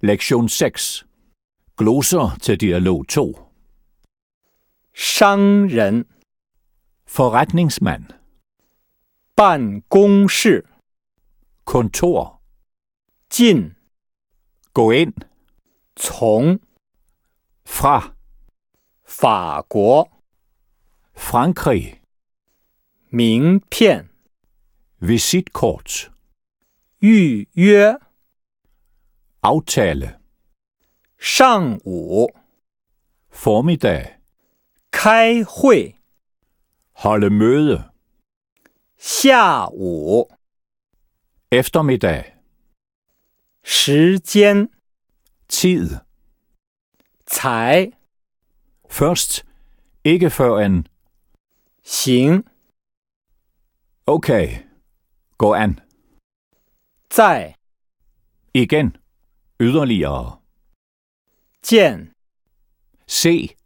Lektion 6. Gloser til dialog 2. 商人 Forretningsmand. 办公室 Kontor. 进 Gå ind. 从 Fra. 法国 Frankrig. 名片 Visitkort. 预约 Aftale. 上午 Formiddag. 开会 Holde møde. 下午 Eftermiddag. 时间 Tid. 才 Først. Ikke før en. 行 Okay. Gå an. 再 Igen. Yderligere. 见 Se.